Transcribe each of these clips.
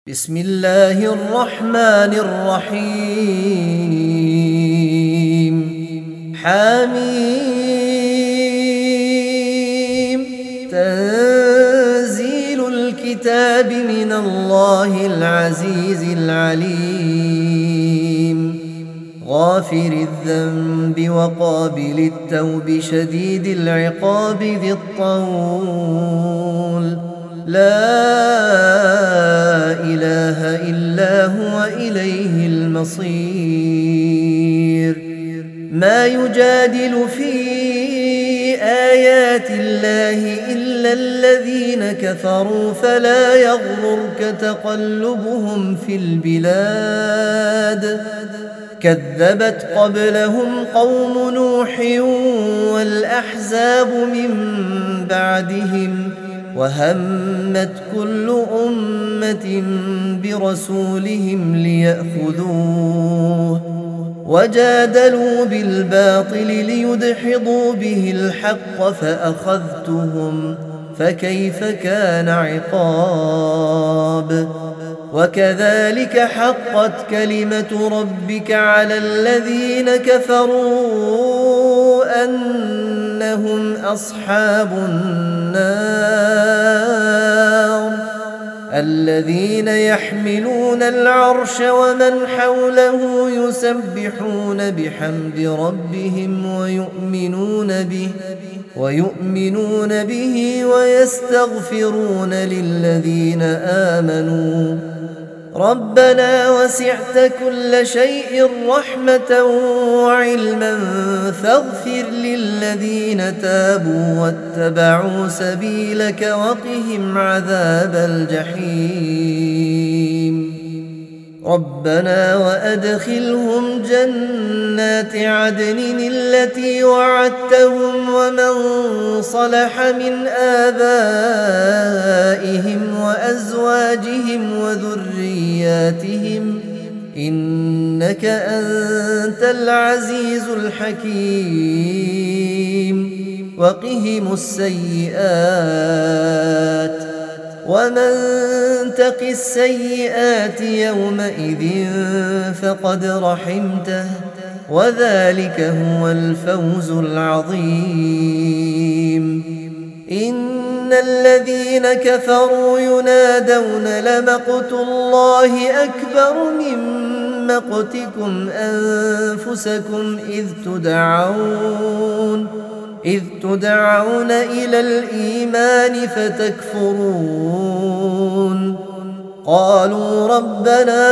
بسم الله الرحمن الرحيم حميم تنزيل الكتاب من الله العزيز العليم غافر الذنب وقابل التوب شديد العقاب ذي الطول لا إله إلا هو إليه المصير ما يجادل في آيات الله إلا الذين كفروا فلا يغررك تقلبهم في البلاد كذبت قبلهم قوم نوح والأحزاب من بعدهم وهمت كل أمة برسولهم ليأخذوه وجادلوا بالباطل ليدحضوا به الحق فأخذتهم فكيف كان عقاب وكذلك حقت كلمة ربك على الذين كفروا أنهم أصحاب النار الذين يحملون العرش ومن حوله يسبحون بحمد ربهم ويؤمنون به ويستغفرون للذين آمنوا ربنا وسعت كل شيء رحمة وعلما فاغفر للذين تابوا واتبعوا سبيلك وقهم عذاب الجحيم ربنا وأدخلهم جنات عدن التي وعدتهم ومن صلح من آبائهم وأزواجهم وذرياتهم إنك أنت العزيز الحكيم وقهم السيئات ومن تق السيئات يومئذ فقد رحمته وذلك هو الفوز العظيم إن الذين كفروا ينادون لمقت الله أكبر من مقتكم أنفسكم إذ تدعون إلى الإيمان فتكفرون قالوا ربنا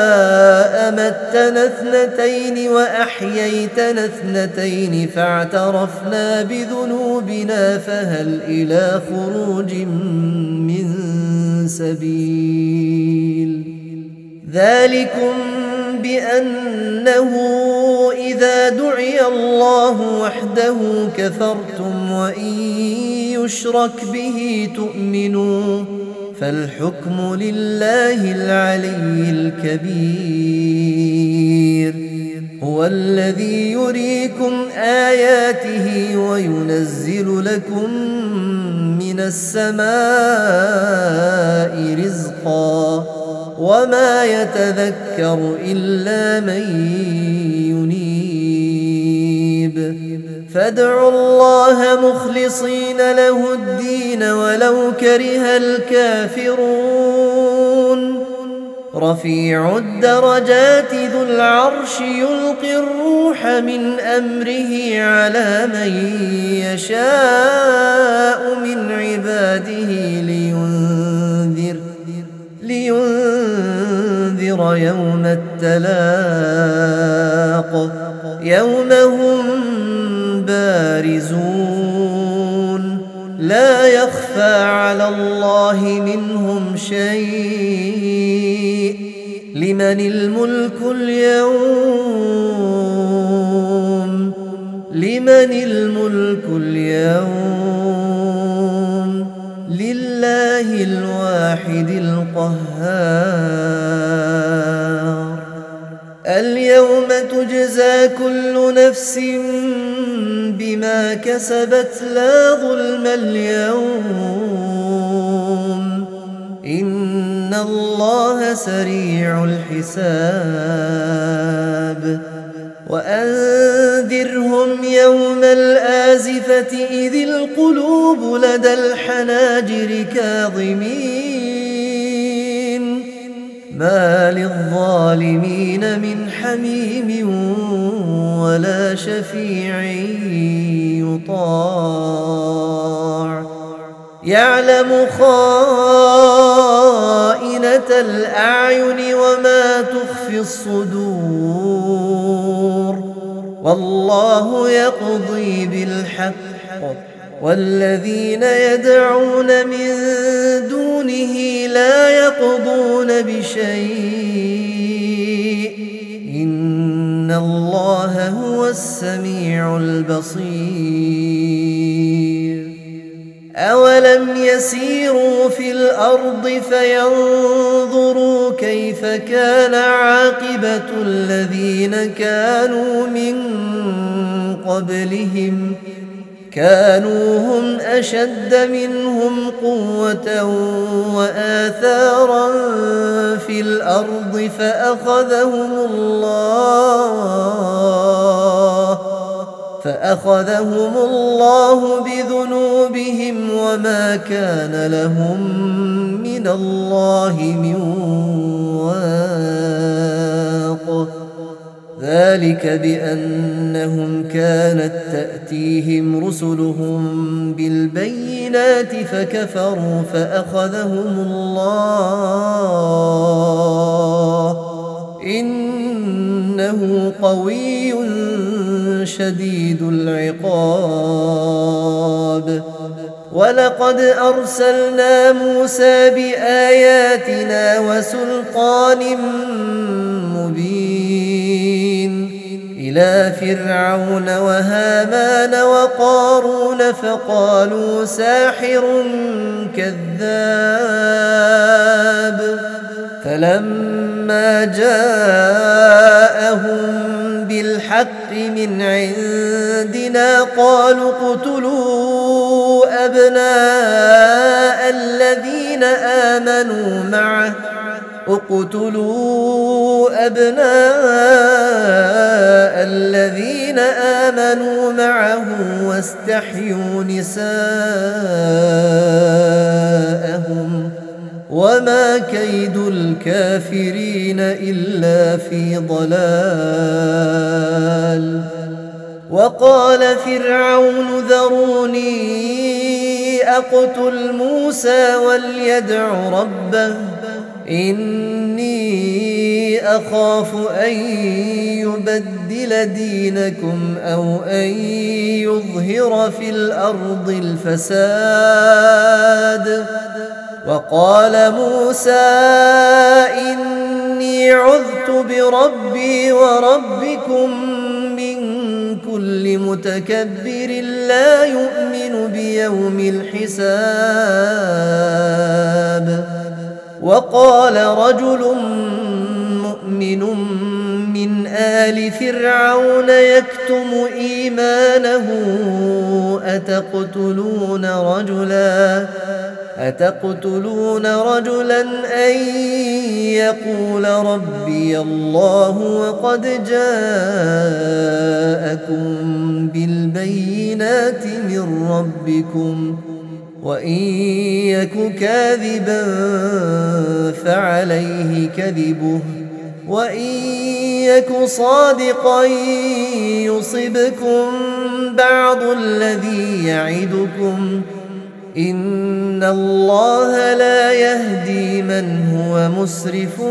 أمتنا اثنتين وأحييتنا اثنتين فاعترفنا بذنوبنا فهل إلى خروج من سبيل ذلكم بأنه إذا دعي الله وحده كفرتم وإن يشرك به تؤمنوا فالحكم لله العلي الكبير هو الذي يريكم آياته وينزل لكم من السماء رزقا وما يتذكر إلا من ينيب فادعوا الله مخلصين له الدين ولو كره الكافرون رفيع الدرجات ذو العرش يلقي الروح من أمره على من يشاء من عباده لينذر يوم التلاق يوم هم بارزون لا يخفى على الله منهم شيء لمن الملك اليوم لله الواحد القهار اليوم تجزى كل نفس بما كسبت لا ظلم اليوم إن الله سريع الحساب وأنذرهم يوم الآزفة إذ القلوب لدى الحناجر كاظمين ما للظالمين من حميم ولا شفيع يطاع يعلم خائنة الأعين وما تخفي الصدور والله يقضي بالحق والذين يدعون من دونه لا يقضون بشيء إن الله هو السميع البصير أولم يسيروا في الأرض فينظروا كيف كان عاقبة الذين كانوا من قبلهم كانوا هم أشد منهم قوة وآثارا في الأرض فأخذهم الله بذنوبهم وما كان لهم من الله من واق ذلك بأنهم كانت تأتيهم رسلهم بالبينات فكفروا فأخذهم الله إنه قوي شديد العقاب ولقد أرسلنا موسى بآياتنا وسلطان مبين إلى فرعون وهامان وقارون فقالوا ساحر كذاب فلما جاءهم بالحق من عندنا قالوا اقتلوا أبناء الذين آمنوا معه واستحيوا نساءهم وما كيد الكافرين إلا في ضلال وقال فرعون ذروني أقتل موسى وليدع ربه إني أخاف أن يبدل دينكم أو أن يظهر في الأرض الفساد وقال موسى إني عذت بربي وربكم من كل متكبر لا يؤمن بيوم الحساب وقال رجل مؤمن من آل فرعون يكتم إيمانه أتقتلون رجلا أن يقول ربي الله وقد جاءكم بالبينات من ربكم وإن يك كاذبا فعليه كذبه وإن يك صادقا يصبكم بعض الذي يعدكم إن الله لا يهدي من هو مسرف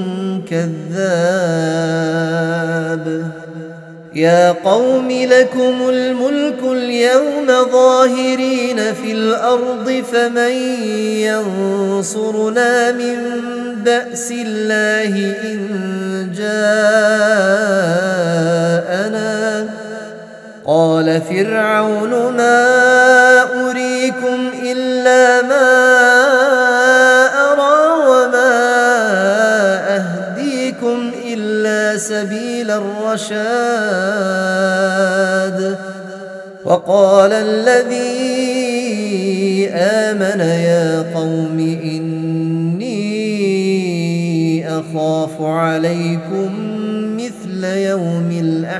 كذاب يا قوم لكم الملك اليوم ظاهرين في الأرض فمن ينصرنا من بأس الله إن جاءنا قال فرعون ما أريكم إلا ما أرى وما أهديكم إلا سبيل الرشاد وقال الذي آمن يا قوم إني أخاف عليكم مثل يوم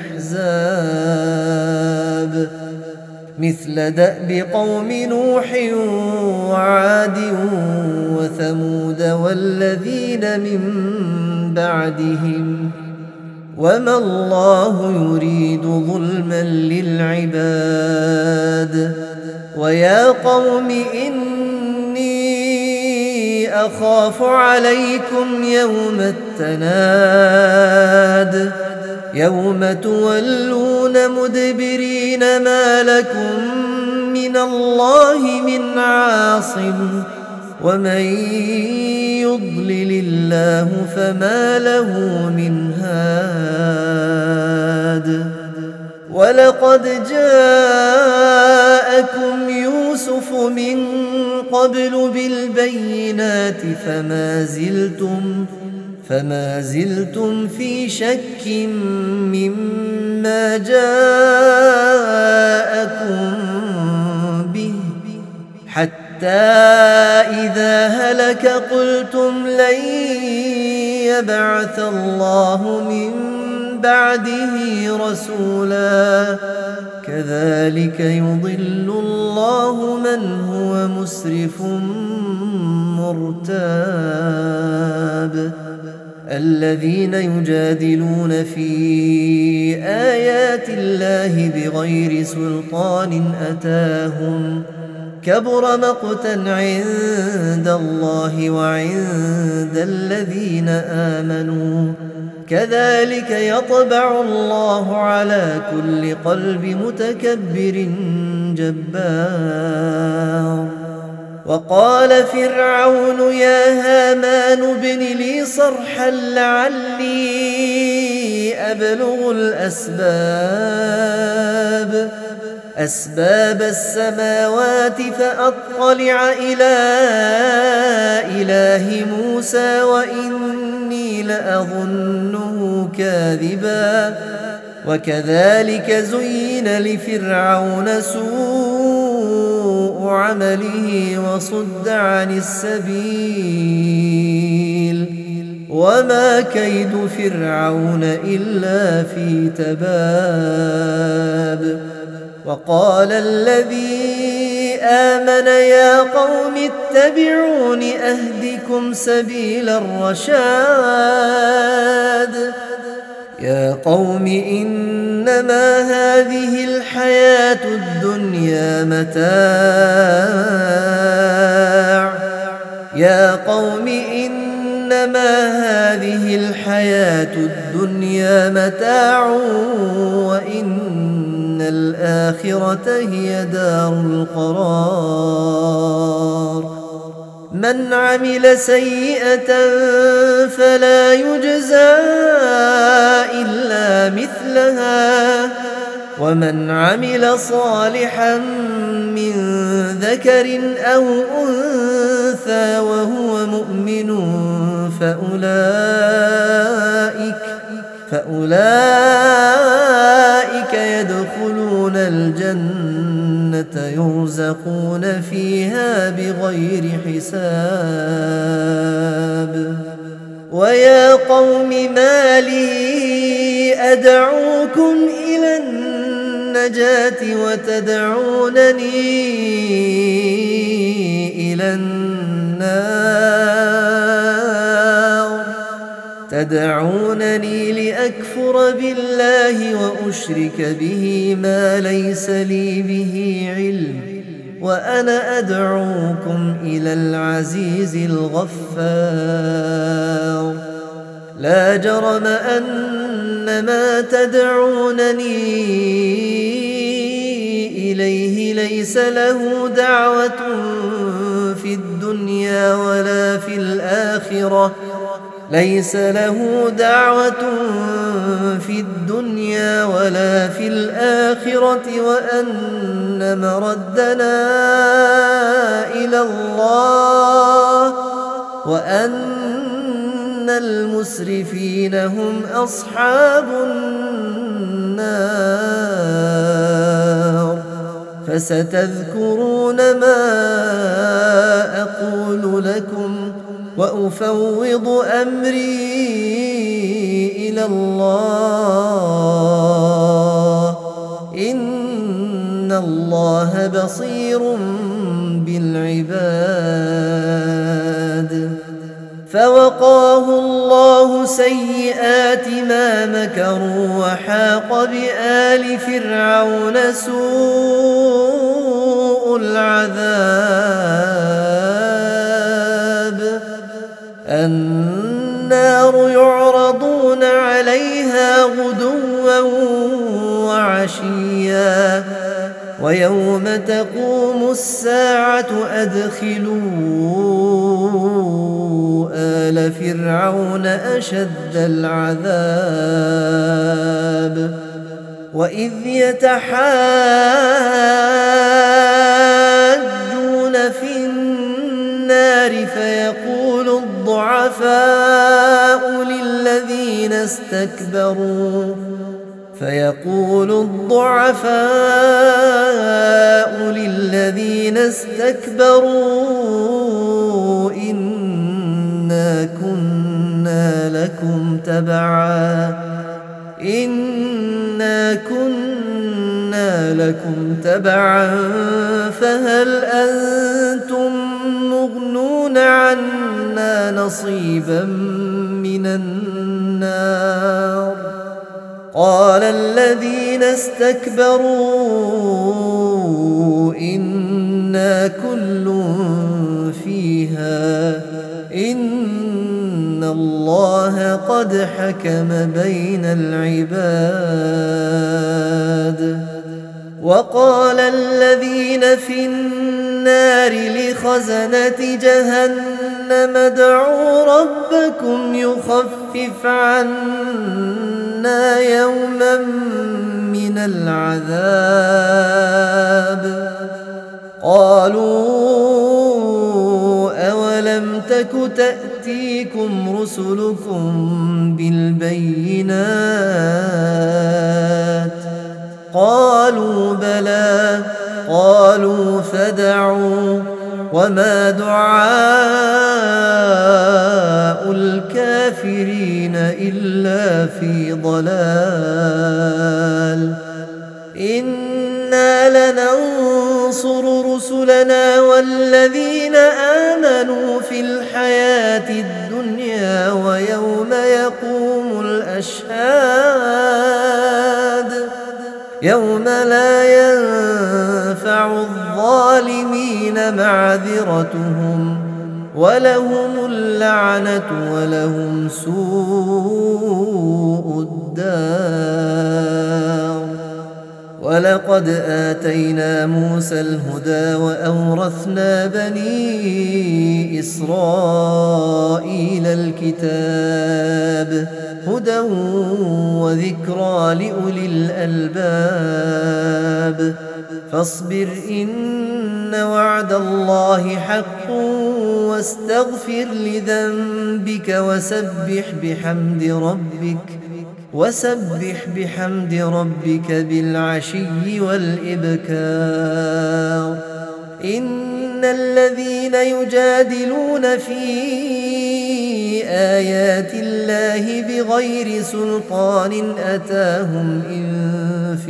الأحزاب مثل دأب قوم نوح وعاد وثمود والذين من بعدهم وما الله يريد ظلما للعباد ويا قوم إني أخاف عليكم يوم التناد يوم تولون مدبرين ما لكم من الله من عاصم ومن يضلل الله فما له من هاد ولقد جاءكم يوسف من قبل بالبينات فما زلتم في شك مما جاءكم به حتى إذا هلك قلتم لن يبعث الله من بعده رسولا كذلك يضل الله من هو مسرف مرتاب الذين يجادلون في آيات الله بغير سلطان أتاهم كبر مقتا عند الله وعند الذين آمنوا كذلك يطبع الله على كل قلب متكبر جبار وقال فرعون يا هامان ابن لي صرحا لعلي أبلغ أسباب السماوات فأطلع إلى إله موسى وإني لأظنه كاذبا وكذلك زين لفرعون سوء عمله وصد عن السبيل وما كيد فرعون إلا في تباب وقال الذي آمن يا قوم اتبعون أهدكم سبيل الرشاد يا قوم إنما هذه الحياة الدنيا متاع يا قوم إنما هذه الحياة الدنيا متاع وإن الآخرة هي دار القرار من عمل سيئة فلا يجزى إلا مثلها ومن عمل صالحا من ذكر أو أنثى وهو مؤمن فأولئك يدخلون الجنة يرزقون فيها بغير حساب ويا قوم ما لي أدعوكم إلى النجاة وتدعونني إلى النار تدعونني لأكفر بالله وأشرك به ما ليس لي به علم وأنا أدعوكم إلى العزيز الغفار لا جرم أن ما تدعونني إليه ليس له دعوة في الدنيا ولا في الآخرة وأن مردنا إلى الله وأن المسرفين هم أصحاب النار فستذكرون ما أقول لكم وأفوض أمري إلى الله إن الله بصير بالعباد. فوقاه الله سيئات ما مكروا وحاق بآل فرعون سوء العذاب. النار يعرضون عليها غدوا وعشيا ويوم تقوم الساعة أدخلوا آل فرعون أشد العذاب. وإذ يتحاجون في النار فيقول الضعفاء للذين استكبروا إنا كنا لكم تبعا فهل أنتم مغنون عنا نصيبا من النار. قال الذين استكبروا إنا كل فيها إن الله قد حكم بين العباد. وقال الذين في النار لخزنة جهنم ادعوا ربكم يخفف عنا يوما من العذاب. قالوا أولم تك تأتيكم رسلكم بالبينات قالوا بلى قالوا فادعوا وما دعاء الكافرين إلا في ضلال. إنا لننصر رسلنا والذين آمنوا في الحياة الدنيا ويوم يقوم الأشهاد يوم لا ينفع الظالمين معذرتهم ولهم اللعنة ولهم سوء الدار. ولقد آتينا موسى الهدى وأورثنا بني إسرائيل الكتاب هدى وذكرى لأولي الألباب. فاصبر إن وعد الله حق واستغفر لذنبك وسبح بحمد ربك بالعشي والإبكار. إن الذين يجادلون في آيات الله بغير سلطان أتاهم إن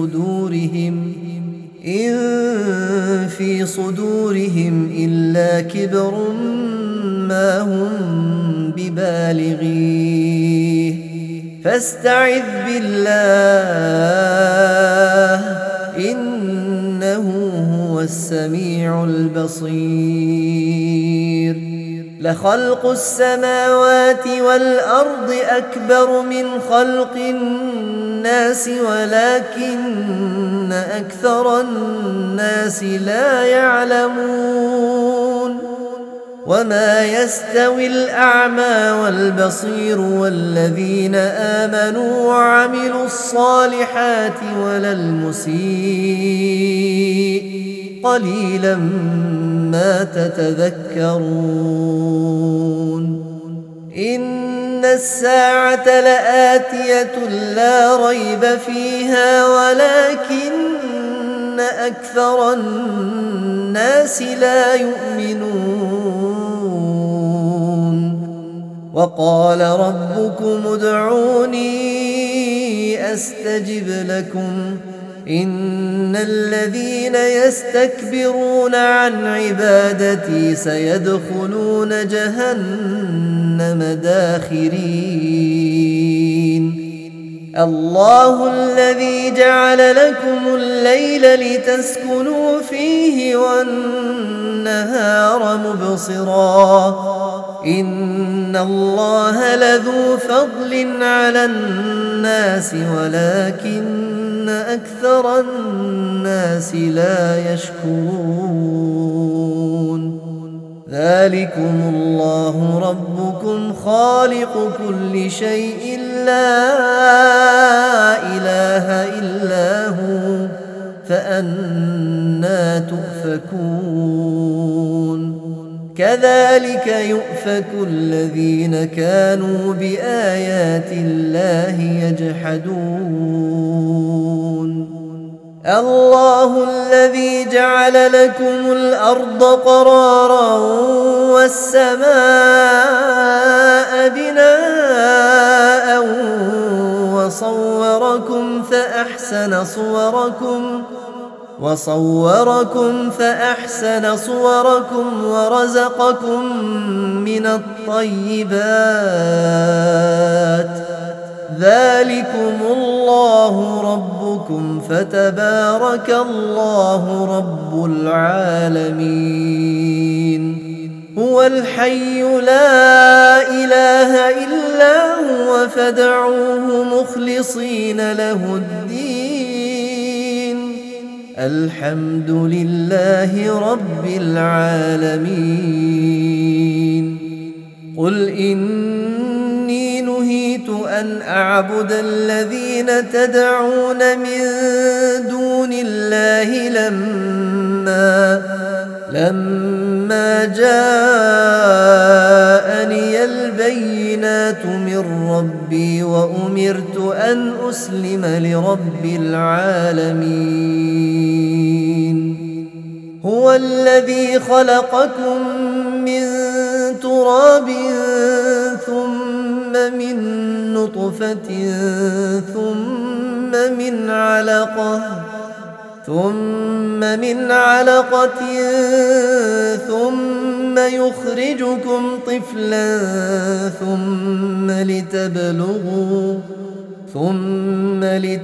في صدورهم إلا كبر ما هم ببالغيه فاستعذ بالله إنه هو السميع البصير. لخلق السماوات والأرض أكبر من خلق الناس ولكن أكثر الناس لا يعلمون. وما يستوي الأعمى والبصير والذين آمنوا وعملوا الصالحات ولا المسيء قليلا ما تتذكرون. إن الساعة لآتية لا ريب فيها ولكن أكثر الناس لا يؤمنون. وقال ربكم ادعوني أستجب لكم إن الذين يستكبرون عن عبادتي سيدخلون جهنم داخرين الله الذي جعل لكم الليل لتسكنوا فيه والنهار مبصرا إن الله لذو فضل على الناس ولكن أكثر الناس لا يشكرون ذلكم الله ربكم خالق كل شيء لا إله إلا هو فأنى تؤفكون كذلك يؤفك الذين كانوا بآيات الله يجحدون الله الذي جعل لكم الأرض قرارا والسماء بناء وصوركم فأحسن صوركم ورزقكم من الطيبات ذلكم الله ربكم فتبارك الله رب العالمين هو الحي لا إله إلا هو فادعوه مخلصين له الدين الحمد لله رب العالمين قل إني نهيت أن أعبد الذين تدعون من دون الله لما جاءني البينات من ربي وأمرت أن أسلم لرب العالمين هو الذي خلقكم من تراب ثم من نطفة ثم من علقة ثم يخرجكم طفلا ثم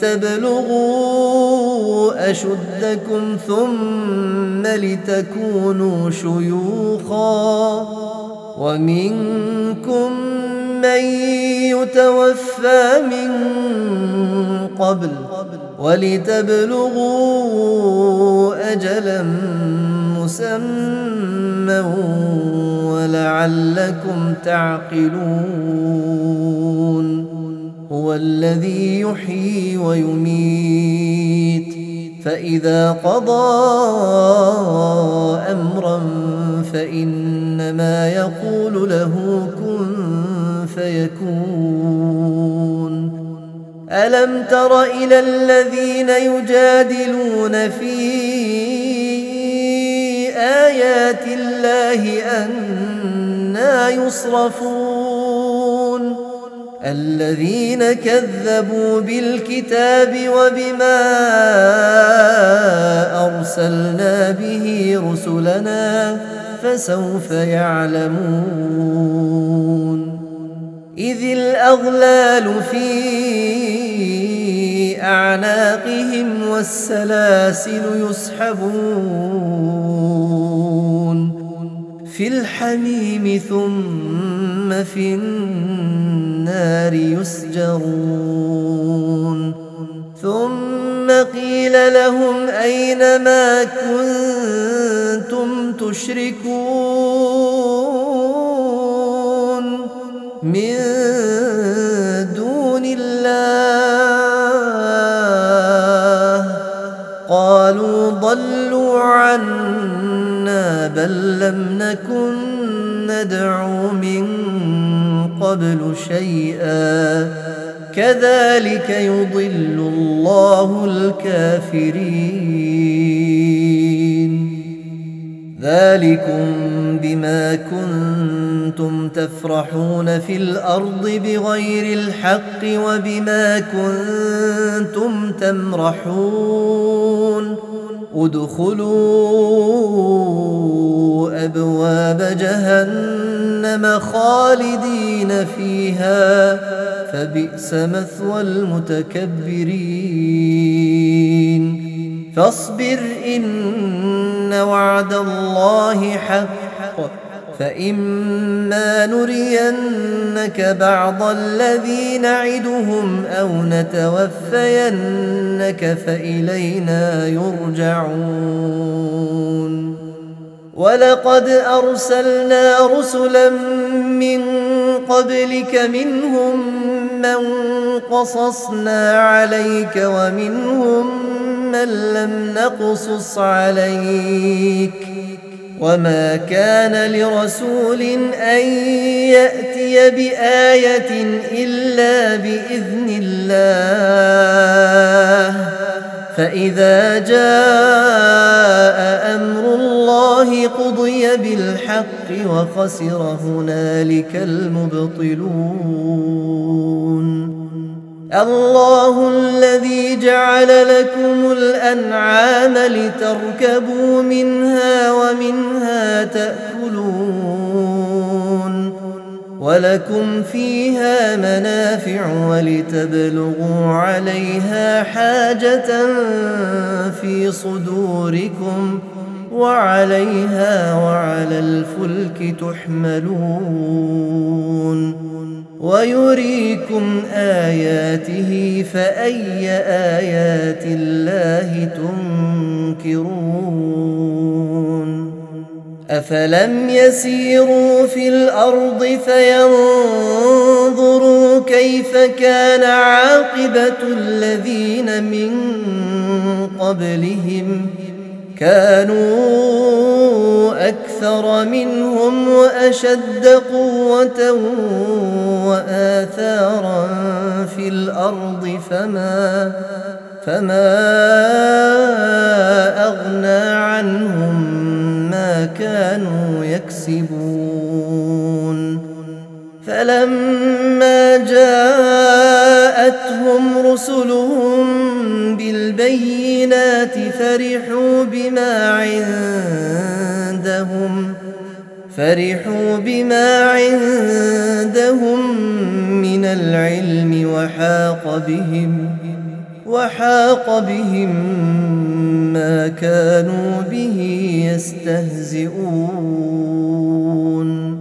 لتبلغوا أشدكم ثم لتكونوا شيوخا ومنكم من يتوفى من قبل ولتبلغوا أجلا مسمى ولعلكم تعقلون هو الذي يحيي ويميت فإذا قضى أمرا فإنما يقول له كن فيكون ألم تر إلى الذين يجادلون في آيات الله أنى يصرفون الذين كذبوا بالكتاب وبما أرسلنا به رسلنا فسوف يعلمون إذ الأغلال في أعناقهم والسلاسل يسحبون في الحميم ثم في النار يسجرون ثم قيل لهم أين ما كنتم تشركون من دون الله قالوا ضلوا عنا بل لم نكن ندعو من قبل شيئا كذلك يضل الله الكافرين ذلكم بما كنتم تفرحون في الأرض بغير الحق وبما كنتم تمرحون ادخلوا أبواب جهنم خالدين فيها فبئس مثوى المتكبرين فاصبر إن وعد الله حق فإما نرينك بعض الذي نعدهم أو نتوفينك فإلينا يرجعون ولقد أرسلنا رسلا من قبلك منهم من قصصنا عليك ومنهم من لم نقصص عليك وما كان لرسول أن يأتي بآية إلا بإذن الله فإذا جاء أمر الله قضي بالحق وخسر هنالك المبطلون الله الذي جعل لكم الأنعام لتركبوا منها ومنها تأكلون ولكم فيها منافع ولتبلغوا عليها حاجة في صدوركم وعليها وعلى الفلك تحملون ويريكم آياته فأي آيات الله تنكرون أفلم يسيروا في الأرض فينظروا كيف كان عاقبة الذين من قبلهم كانوا أكثر منهم وأشد قوة وآثارا في الأرض فما أغنى عنهم ما كانوا يكسبون فلما جاءتهم رسلهم بالبينات فرحوا بما عندهم من العلم وحاق بهم ما كانوا به يستهزئون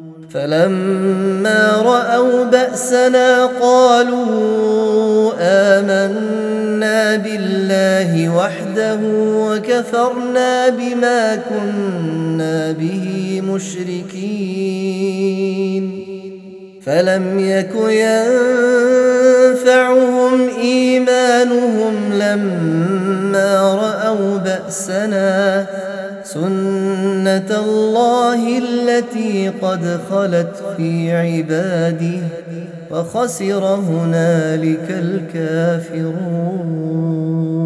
فلما رأوا بأسنا قالوا آمنا بالله وحده وكفرنا بما كنا به مشركين فلم يك ينفعهم إيمانهم لما رأوا بأسنا سنة الله التي قد خلت في عباده وخسر هنالك الكافرون.